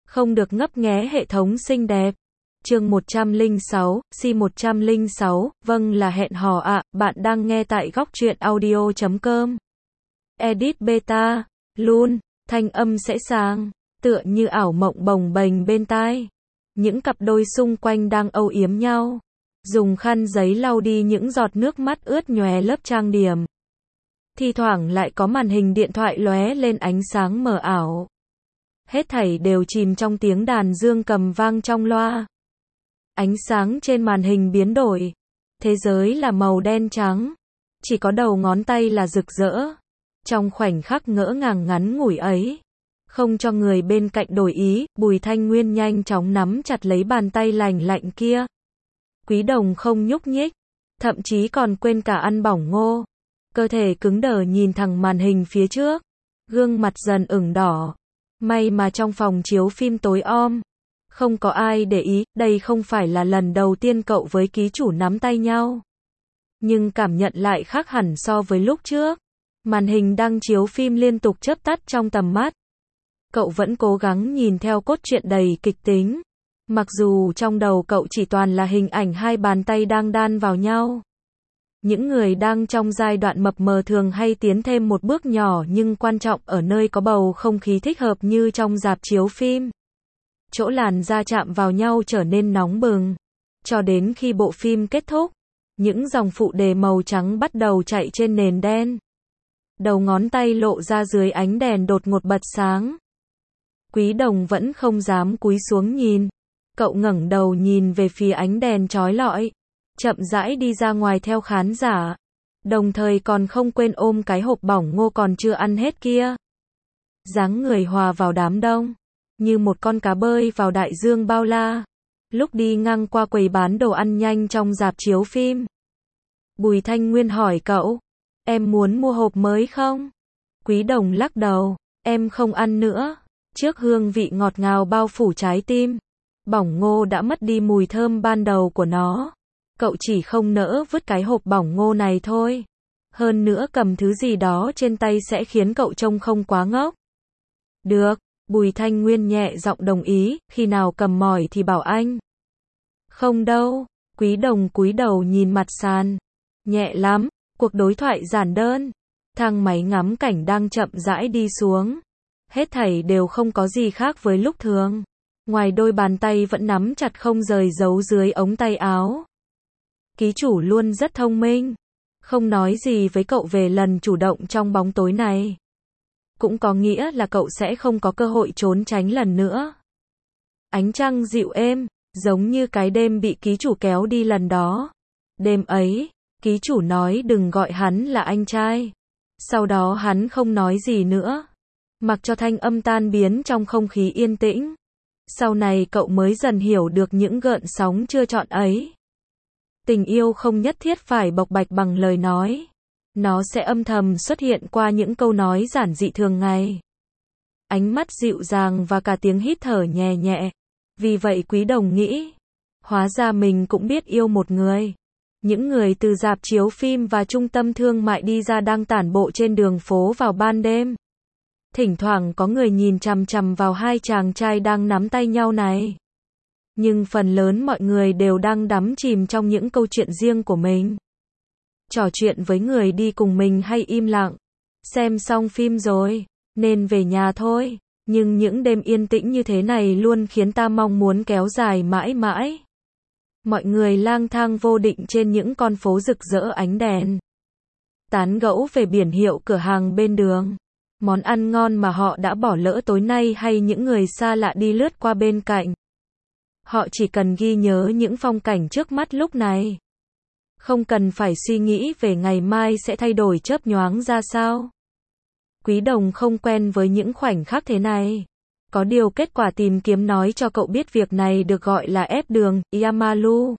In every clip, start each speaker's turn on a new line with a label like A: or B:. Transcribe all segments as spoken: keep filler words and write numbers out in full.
A: Không được ngấp nghé hệ thống xinh đẹp. Chương một trăm lẻ sáu, Si một trăm lẻ sáu, vâng là hẹn hò ạ, bạn đang nghe tại góc truyện audio chấm com. Edit beta, luôn, thanh âm sẽ sáng, tựa như ảo mộng bồng bềnh bên tai. Những cặp đôi xung quanh đang âu yếm nhau. Dùng khăn giấy lau đi những giọt nước mắt ướt nhòe lớp trang điểm. Thi thoảng lại có màn hình điện thoại lóe lên ánh sáng mờ ảo. Hết thảy đều chìm trong tiếng đàn dương cầm vang trong loa. Ánh sáng trên màn hình biến đổi. Thế giới là màu đen trắng. Chỉ có đầu ngón tay là rực rỡ. Trong khoảnh khắc ngỡ ngàng ngắn ngủi ấy, không cho người bên cạnh đổi ý, Bùi Thanh Nguyên nhanh chóng nắm chặt lấy bàn tay lành lạnh kia. Quý Đồng không nhúc nhích, thậm chí còn quên cả ăn bỏng ngô. Cơ thể cứng đờ nhìn thẳng màn hình phía trước, gương mặt dần ửng đỏ. May mà trong phòng chiếu phim tối om, không có ai để ý, đây không phải là lần đầu tiên cậu với ký chủ nắm tay nhau. Nhưng cảm nhận lại khác hẳn so với lúc trước. Màn hình đang chiếu phim liên tục chớp tắt trong tầm mắt. Cậu vẫn cố gắng nhìn theo cốt truyện đầy kịch tính. Mặc dù trong đầu cậu chỉ toàn là hình ảnh hai bàn tay đang đan vào nhau. Những người đang trong giai đoạn mập mờ thường hay tiến thêm một bước nhỏ, nhưng quan trọng ở nơi có bầu không khí thích hợp như trong rạp chiếu phim. Chỗ làn da chạm vào nhau trở nên nóng bừng. Cho đến khi bộ phim kết thúc, những dòng phụ đề màu trắng bắt đầu chạy trên nền đen. Đầu ngón tay lộ ra dưới ánh đèn đột ngột bật sáng. Quý Đồng vẫn không dám cúi xuống nhìn. Cậu ngẩng đầu nhìn về phía ánh đèn chói lọi, chậm rãi đi ra ngoài theo khán giả. Đồng thời còn không quên ôm cái hộp bỏng ngô còn chưa ăn hết kia. Dáng người hòa vào đám đông, như một con cá bơi vào đại dương bao la. Lúc đi ngang qua quầy bán đồ ăn nhanh trong rạp chiếu phim, Bùi Thanh Nguyên hỏi cậu, em muốn mua hộp mới không? Quý Đồng lắc đầu, em không ăn nữa. Trước hương vị ngọt ngào bao phủ trái tim, bỏng ngô đã mất đi mùi thơm ban đầu của nó. Cậu chỉ không nỡ vứt cái hộp bỏng ngô này thôi. Hơn nữa cầm thứ gì đó trên tay sẽ khiến cậu trông không quá ngốc. Được, Bùi Thanh Nguyên nhẹ giọng đồng ý, khi nào cầm mỏi thì bảo anh. Không đâu, Quý Đồng cúi đầu nhìn mặt sàn. Nhẹ lắm, cuộc đối thoại giản đơn. Thang máy ngắm cảnh đang chậm rãi đi xuống. Hết thảy đều không có gì khác với lúc thường. Ngoài đôi bàn tay vẫn nắm chặt không rời giấu dưới ống tay áo. Ký chủ luôn rất thông minh. Không nói gì với cậu về lần chủ động trong bóng tối này. Cũng có nghĩa là cậu sẽ không có cơ hội trốn tránh lần nữa. Ánh trăng dịu êm, giống như cái đêm bị ký chủ kéo đi lần đó. Đêm ấy, ký chủ nói đừng gọi hắn là anh trai. Sau đó hắn không nói gì nữa, mặc cho thanh âm tan biến trong không khí yên tĩnh. Sau này cậu mới dần hiểu được những gợn sóng chưa chọn ấy. Tình yêu không nhất thiết phải bộc bạch bằng lời nói. Nó sẽ âm thầm xuất hiện qua những câu nói giản dị thường ngày. Ánh mắt dịu dàng và cả tiếng hít thở nhẹ nhẹ. Vì vậy Quý Đồng nghĩ, hóa ra mình cũng biết yêu một người. Những người từ rạp chiếu phim và trung tâm thương mại đi ra đang tản bộ trên đường phố vào ban đêm. Thỉnh thoảng có người nhìn chằm chằm vào hai chàng trai đang nắm tay nhau này. Nhưng phần lớn mọi người đều đang đắm chìm trong những câu chuyện riêng của mình. Trò chuyện với người đi cùng mình hay im lặng. Xem xong phim rồi, nên về nhà thôi. Nhưng những đêm yên tĩnh như thế này luôn khiến ta mong muốn kéo dài mãi mãi. Mọi người lang thang vô định trên những con phố rực rỡ ánh đèn. Tán gẫu về biển hiệu cửa hàng bên đường. Món ăn ngon mà họ đã bỏ lỡ tối nay hay những người xa lạ đi lướt qua bên cạnh. Họ chỉ cần ghi nhớ những phong cảnh trước mắt lúc này. Không cần phải suy nghĩ về ngày mai sẽ thay đổi chớp nhoáng ra sao. Quý Đồng không quen với những khoảnh khắc thế này. Có điều kết quả tìm kiếm nói cho cậu biết việc này được gọi là ép đường, Yamalu.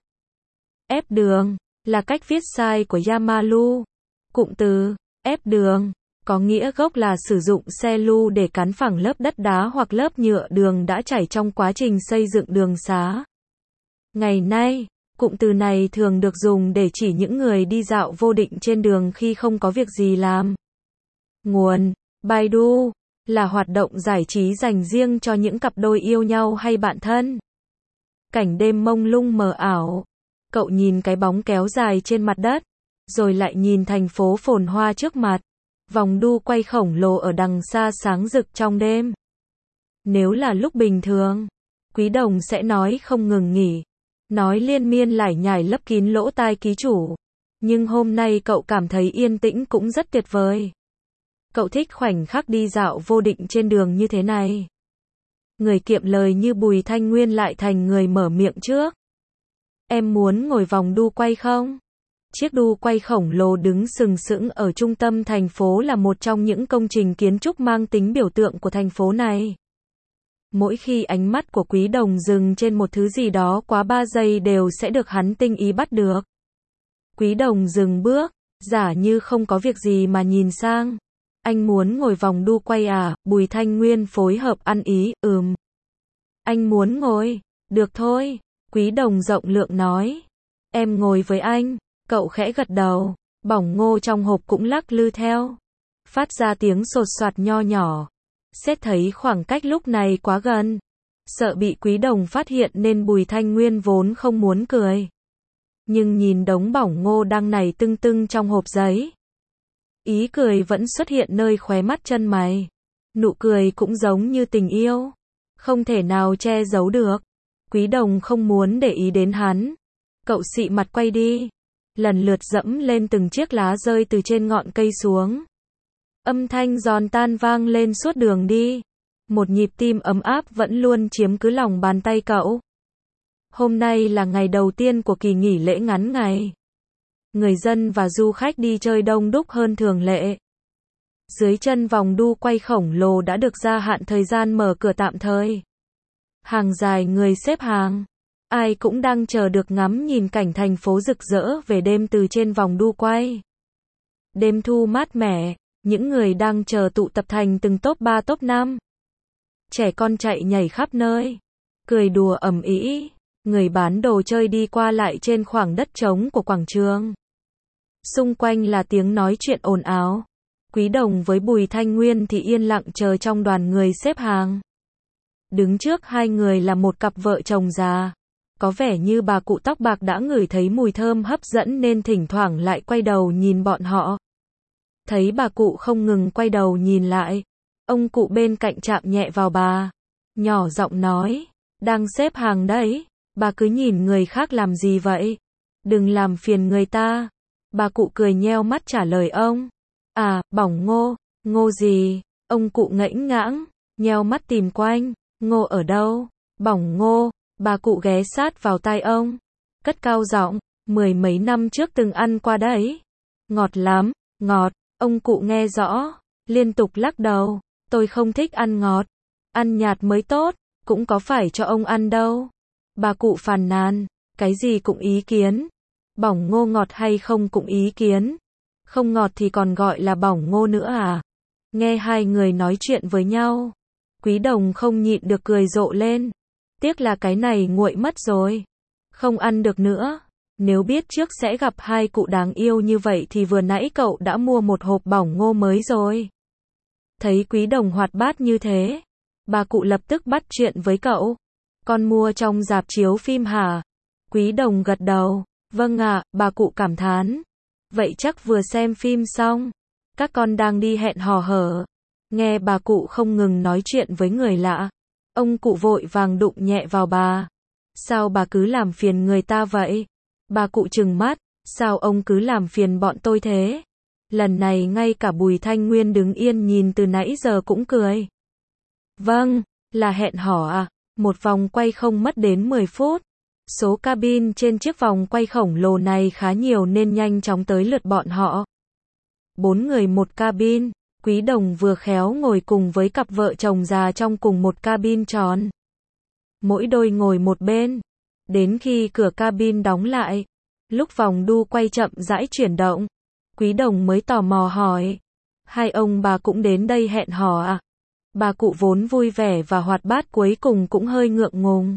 A: Ép đường là cách viết sai của Yamalu. Cụm từ ép đường có nghĩa gốc là sử dụng xe lu để cán phẳng lớp đất đá hoặc lớp nhựa đường đã chảy trong quá trình xây dựng đường xá. Ngày nay, cụm từ này thường được dùng để chỉ những người đi dạo vô định trên đường khi không có việc gì làm. Nguồn: Baidu. là hoạt động giải trí dành riêng cho những cặp đôi yêu nhau hay bạn thân. Cảnh đêm mông lung mờ ảo. Cậu nhìn cái bóng kéo dài trên mặt đất, rồi lại nhìn thành phố phồn hoa trước mặt. Vòng đu quay khổng lồ ở đằng xa sáng rực trong đêm. Nếu là lúc bình thường, Quý Đồng sẽ nói không ngừng nghỉ, nói liên miên lải nhải lấp kín lỗ tai ký chủ. Nhưng hôm nay cậu cảm thấy yên tĩnh cũng rất tuyệt vời. Cậu thích khoảnh khắc đi dạo vô định trên đường như thế này. Người kiệm lời như Bùi Thanh Nguyên lại thành người mở miệng trước. Em muốn ngồi vòng đu quay không? Chiếc đu quay khổng lồ đứng sừng sững ở trung tâm thành phố là một trong những công trình kiến trúc mang tính biểu tượng của thành phố này. Mỗi khi ánh mắt của Quý Đồng dừng trên một thứ gì đó quá ba giây đều sẽ được hắn tinh ý bắt được. Quý Đồng dừng bước, giả như không có việc gì mà nhìn sang. Anh muốn ngồi vòng đu quay à? Bùi Thanh Nguyên phối hợp ăn ý, ừm. Anh muốn ngồi, được thôi. Quý Đồng rộng lượng nói. Em ngồi với anh. Cậu khẽ gật đầu. Bỏng ngô trong hộp cũng lắc lư theo, phát ra tiếng sột soạt nho nhỏ. Xét thấy khoảng cách lúc này quá gần, sợ bị Quý Đồng phát hiện nên Bùi Thanh Nguyên vốn không muốn cười. Nhưng nhìn đống bỏng ngô đang nảy tưng tưng trong hộp giấy, ý cười vẫn xuất hiện nơi khóe mắt chân mày. Nụ cười cũng giống như tình yêu, không thể nào che giấu được. Quý Đồng không muốn để ý đến hắn. Cậu xị mặt quay đi, lần lượt dẫm lên từng chiếc lá rơi từ trên ngọn cây xuống. Âm thanh giòn tan vang lên suốt đường đi. Một nhịp tim ấm áp vẫn luôn chiếm cứ lòng bàn tay cậu. Hôm nay là ngày đầu tiên của kỳ nghỉ lễ ngắn ngày. Người dân và du khách đi chơi đông đúc hơn thường lệ. Dưới chân vòng đu quay khổng lồ đã được gia hạn thời gian mở cửa tạm thời. Hàng dài người xếp hàng. Ai cũng đang chờ được ngắm nhìn cảnh thành phố rực rỡ về đêm từ trên vòng đu quay. Đêm thu mát mẻ, những người đang chờ tụ tập thành từng top ba top năm. Trẻ con chạy nhảy khắp nơi, cười đùa ầm ĩ, người bán đồ chơi đi qua lại trên khoảng đất trống của quảng trường. Xung quanh là tiếng nói chuyện ồn ào. Quý Đồng với Bùi Thanh Nguyên thì yên lặng chờ trong đoàn người xếp hàng. Đứng trước hai người là một cặp vợ chồng già. Có vẻ như bà cụ tóc bạc đã ngửi thấy mùi thơm hấp dẫn nên thỉnh thoảng lại quay đầu nhìn bọn họ. Thấy bà cụ không ngừng quay đầu nhìn lại, ông cụ bên cạnh chạm nhẹ vào bà, nhỏ giọng nói, đang xếp hàng đấy, bà cứ nhìn người khác làm gì vậy? Đừng làm phiền người ta. Bà cụ cười nheo mắt trả lời ông. À, bỏng ngô, ngô gì? Ông cụ ngẫnh ngãng, nheo mắt tìm quanh, ngô ở đâu? Bỏng ngô. Bà cụ ghé sát vào tai ông, cất cao giọng, mười mấy năm trước từng ăn qua đấy. Ngọt lắm, ngọt. Ông cụ nghe rõ, liên tục lắc đầu, tôi không thích ăn ngọt, ăn nhạt mới tốt, cũng có phải cho ông ăn đâu. Bà cụ phàn nàn, cái gì cũng ý kiến, bỏng ngô ngọt hay không cũng ý kiến, không ngọt thì còn gọi là bỏng ngô nữa à? Nghe hai người nói chuyện với nhau, Quý Đồng không nhịn được cười rộ lên, tiếc là cái này nguội mất rồi, không ăn được nữa. Nếu biết trước sẽ gặp hai cụ đáng yêu như vậy thì vừa nãy cậu đã mua một hộp bỏng ngô mới rồi. Thấy Quý Đồng hoạt bát như thế, bà cụ lập tức bắt chuyện với cậu. Con mua trong rạp chiếu phim hả? Quý Đồng gật đầu. Vâng ạ, bà cụ cảm thán. Vậy chắc vừa xem phim xong. Các con đang đi hẹn hò hở. Nghe bà cụ không ngừng nói chuyện với người lạ. Ông cụ vội vàng đụng nhẹ vào bà. Sao bà cứ làm phiền người ta vậy? Bà cụ trừng mắt, sao ông cứ làm phiền bọn tôi thế? Lần này ngay cả Bùi Thanh Nguyên đứng yên nhìn từ nãy giờ cũng cười. Vâng, là hẹn hò à? Một vòng quay không mất đến mười phút. Số cabin trên chiếc vòng quay khổng lồ này khá nhiều nên nhanh chóng tới lượt bọn họ. Bốn người một cabin, Quý Đồng vừa khéo ngồi cùng với cặp vợ chồng già trong cùng một cabin tròn. Mỗi đôi ngồi một bên. Đến khi cửa cabin đóng lại, lúc vòng đu quay chậm rãi chuyển động, Quý Đồng mới tò mò hỏi, hai ông bà cũng đến đây hẹn hò à? Bà cụ vốn vui vẻ và hoạt bát cuối cùng cũng hơi ngượng ngùng.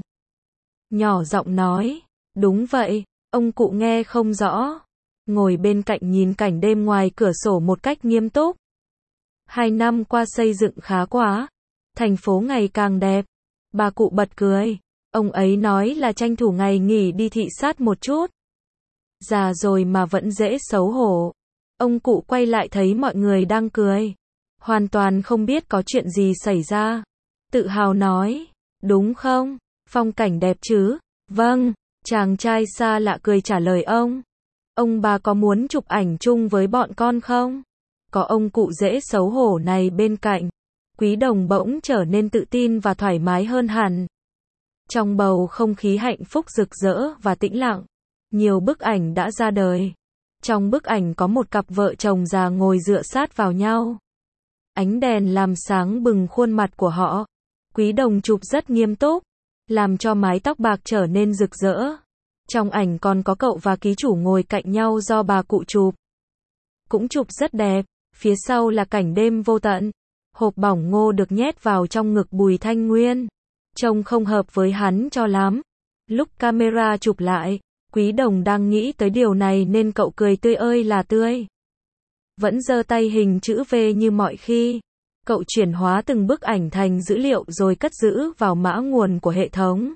A: Nhỏ giọng nói, đúng vậy, ông cụ nghe không rõ, ngồi bên cạnh nhìn cảnh đêm ngoài cửa sổ một cách nghiêm túc. Hai năm qua xây dựng khá quá. Thành phố ngày càng đẹp. Bà cụ bật cười. Ông ấy nói là tranh thủ ngày nghỉ đi thị sát một chút. Già rồi mà vẫn dễ xấu hổ. Ông cụ quay lại thấy mọi người đang cười. Hoàn toàn không biết có chuyện gì xảy ra. Tự hào nói. Đúng không? Phong cảnh đẹp chứ? Vâng. Chàng trai xa lạ cười trả lời ông. Ông bà có muốn chụp ảnh chung với bọn con không? Có ông cụ dễ xấu hổ này bên cạnh. Quý Đồng bỗng trở nên tự tin và thoải mái hơn hẳn. Trong bầu không khí hạnh phúc rực rỡ và tĩnh lặng, nhiều bức ảnh đã ra đời. Trong bức ảnh có một cặp vợ chồng già ngồi dựa sát vào nhau. Ánh đèn làm sáng bừng khuôn mặt của họ. Quý Đồng chụp rất nghiêm túc, làm cho mái tóc bạc trở nên rực rỡ. Trong ảnh còn có cậu và ký chủ ngồi cạnh nhau do bà cụ chụp. Cũng chụp rất đẹp. Phía sau là cảnh đêm vô tận. Hộp bỏng ngô được nhét vào trong ngực Bùi Thanh Nguyên. Trông không hợp với hắn cho lắm. Lúc camera chụp lại, Quý Đồng đang nghĩ tới điều này nên cậu cười tươi ơi là tươi. Vẫn giơ tay hình chữ V như mọi khi. Cậu chuyển hóa từng bức ảnh thành dữ liệu rồi cất giữ vào mã nguồn của hệ thống.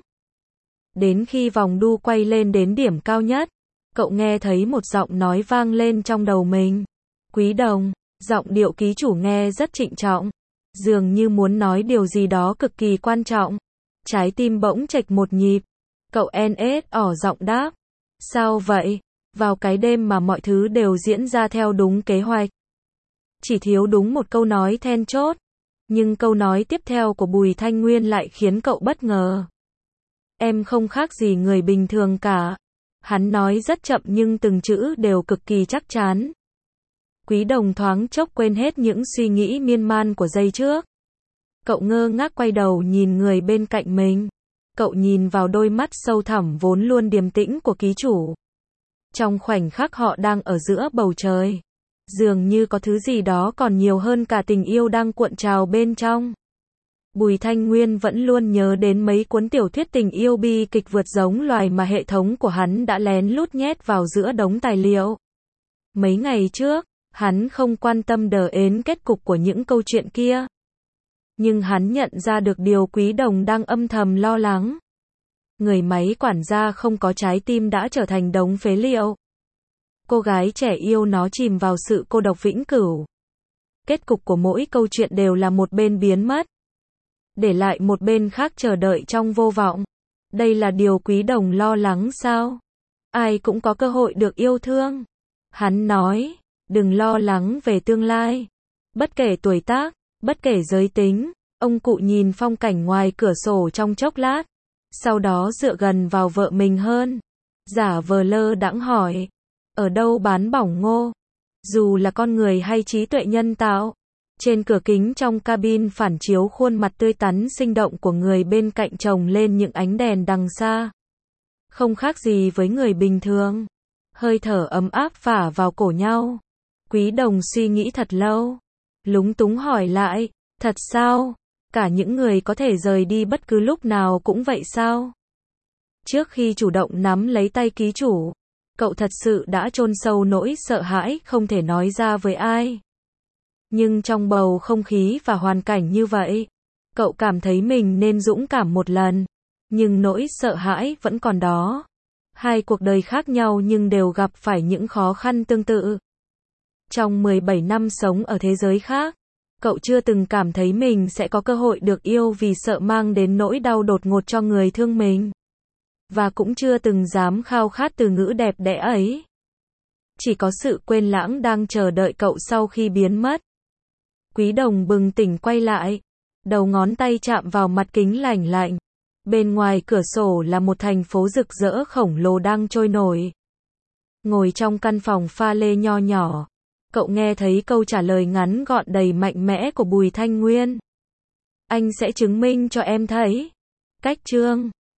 A: Đến khi vòng đu quay lên đến điểm cao nhất, cậu nghe thấy một giọng nói vang lên trong đầu mình. Quý Đồng, giọng điệu ký chủ nghe rất trịnh trọng. Dường như muốn nói điều gì đó cực kỳ quan trọng. Trái tim bỗng chệch một nhịp. Cậu en ét ỏ giọng đáp. Sao vậy? Vào cái đêm mà mọi thứ đều diễn ra theo đúng kế hoạch. Chỉ thiếu đúng một câu nói then chốt. Nhưng câu nói tiếp theo của Bùi Thanh Nguyên lại khiến cậu bất ngờ. Em không khác gì người bình thường cả. Hắn nói rất chậm nhưng từng chữ đều cực kỳ chắc chắn. Quý Đồng thoáng chốc quên hết những suy nghĩ miên man của giây trước. Cậu ngơ ngác quay đầu nhìn người bên cạnh mình. Cậu nhìn vào đôi mắt sâu thẳm vốn luôn điềm tĩnh của ký chủ. Trong khoảnh khắc họ đang ở giữa bầu trời, dường như có thứ gì đó còn nhiều hơn cả tình yêu đang cuộn trào bên trong. Bùi Thanh Nguyên vẫn luôn nhớ đến mấy cuốn tiểu thuyết tình yêu bi kịch vượt giống loài mà hệ thống của hắn đã lén lút nhét vào giữa đống tài liệu. Mấy ngày trước, hắn không quan tâm đờ ến kết cục của những câu chuyện kia. Nhưng hắn nhận ra được điều Quý Đồng đang âm thầm lo lắng. Người máy quản gia không có trái tim đã trở thành đống phế liệu. Cô gái trẻ yêu nó chìm vào sự cô độc vĩnh cửu. Kết cục của mỗi câu chuyện đều là một bên biến mất, để lại một bên khác chờ đợi trong vô vọng. Đây là điều Quý Đồng lo lắng sao? Ai cũng có cơ hội được yêu thương. Hắn nói, đừng lo lắng về tương lai. Bất kể tuổi tác, bất kể giới tính. Ông cụ nhìn phong cảnh ngoài cửa sổ trong chốc lát. Sau đó dựa gần vào vợ mình hơn. Giả vờ lơ đãng hỏi. Ở đâu bán bỏng ngô? Dù là con người hay trí tuệ nhân tạo. Trên cửa kính trong cabin phản chiếu khuôn mặt tươi tắn sinh động của người bên cạnh chồng lên những ánh đèn đằng xa. Không khác gì với người bình thường. Hơi thở ấm áp phả vào cổ nhau. Quý Đồng suy nghĩ thật lâu. Lúng túng hỏi lại. Thật sao? Cả những người có thể rời đi bất cứ lúc nào cũng vậy sao? Trước khi chủ động nắm lấy tay ký chủ, cậu thật sự đã chôn sâu nỗi sợ hãi không thể nói ra với ai. Nhưng trong bầu không khí và hoàn cảnh như vậy, cậu cảm thấy mình nên dũng cảm một lần. Nhưng nỗi sợ hãi vẫn còn đó. Hai cuộc đời khác nhau nhưng đều gặp phải những khó khăn tương tự. Trong mười bảy năm sống ở thế giới khác, cậu chưa từng cảm thấy mình sẽ có cơ hội được yêu vì sợ mang đến nỗi đau đột ngột cho người thương mình. Và cũng chưa từng dám khao khát từ ngữ đẹp đẽ ấy. Chỉ có sự quên lãng đang chờ đợi cậu sau khi biến mất. Quý Đồng bừng tỉnh quay lại. Đầu ngón tay chạm vào mặt kính lành lạnh. Bên ngoài cửa sổ là một thành phố rực rỡ khổng lồ đang trôi nổi. Ngồi trong căn phòng pha lê nho nhỏ, cậu nghe thấy câu trả lời ngắn gọn đầy mạnh mẽ của Bùi Thanh Nguyên. Anh sẽ chứng minh cho em thấy. Cách chương